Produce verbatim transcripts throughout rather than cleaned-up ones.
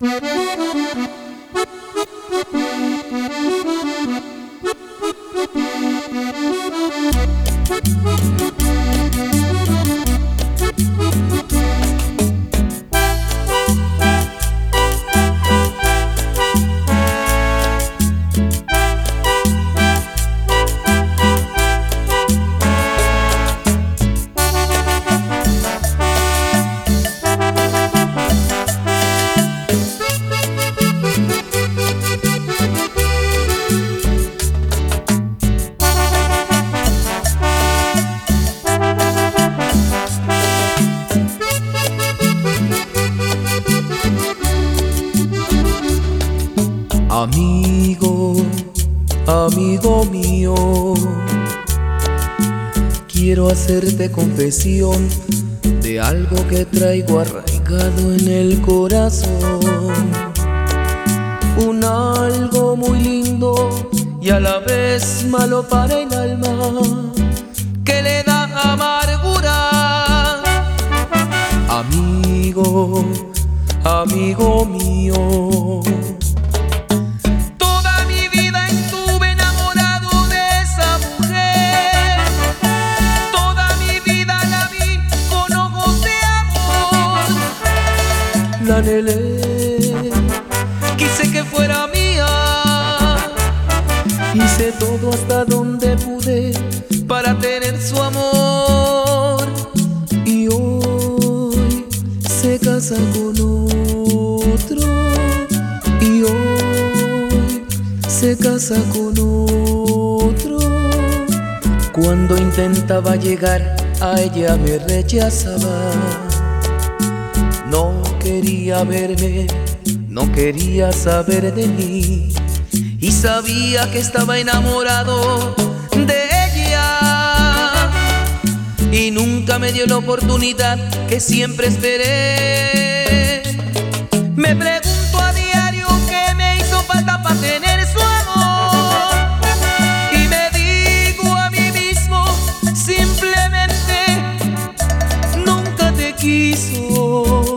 Amigo, amigo mío, quiero hacerte confesión de algo que traigo arraigado en el corazón. Un algo muy lindo y a la vez malo para el alma, que le da amargura. Amigo, amigo mío, la anhelé, quise que fuera mía, hice todo hasta donde pude para tener su amor, y hoy se casa con otro, y hoy se casa con otro. Cuando intentaba llegar a ella me rechazaba. No quería verme, no quería saber de mí, y sabía que estaba enamorado de ella, y nunca me dio la oportunidad que siempre esperé. Me pregunto a diario qué me hizo falta para tener su amor, y me digo a mí mismo, simplemente nunca te quiso.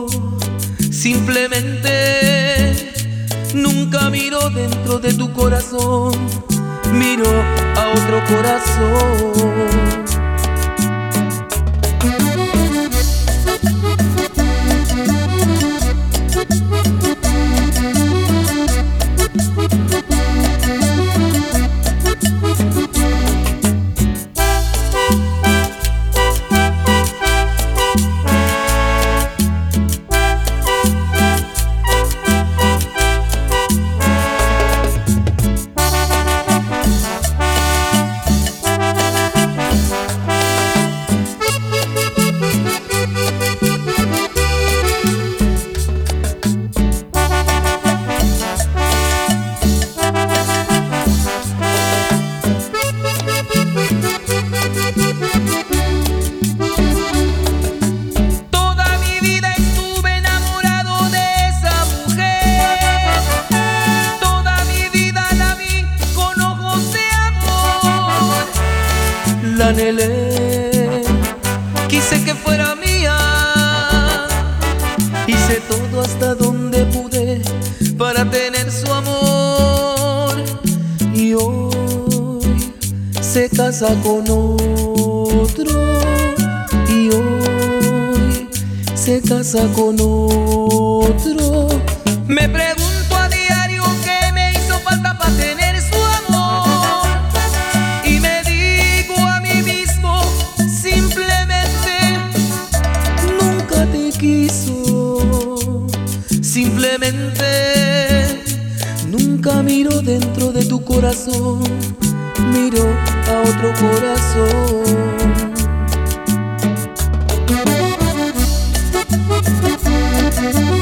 Simplemente nunca miro dentro de tu corazón, miro a otro corazón. La anhelé, quise que fuera mía, hice todo hasta donde pude para tener su amor, y hoy se casa con otro, y hoy se casa con otro. Me pregunto a diario qué me hizo falta para tener su amor, y me digo a mí mismo, simplemente nunca te quiso. Simplemente nunca miro dentro de tu corazón, miro a otro corazón.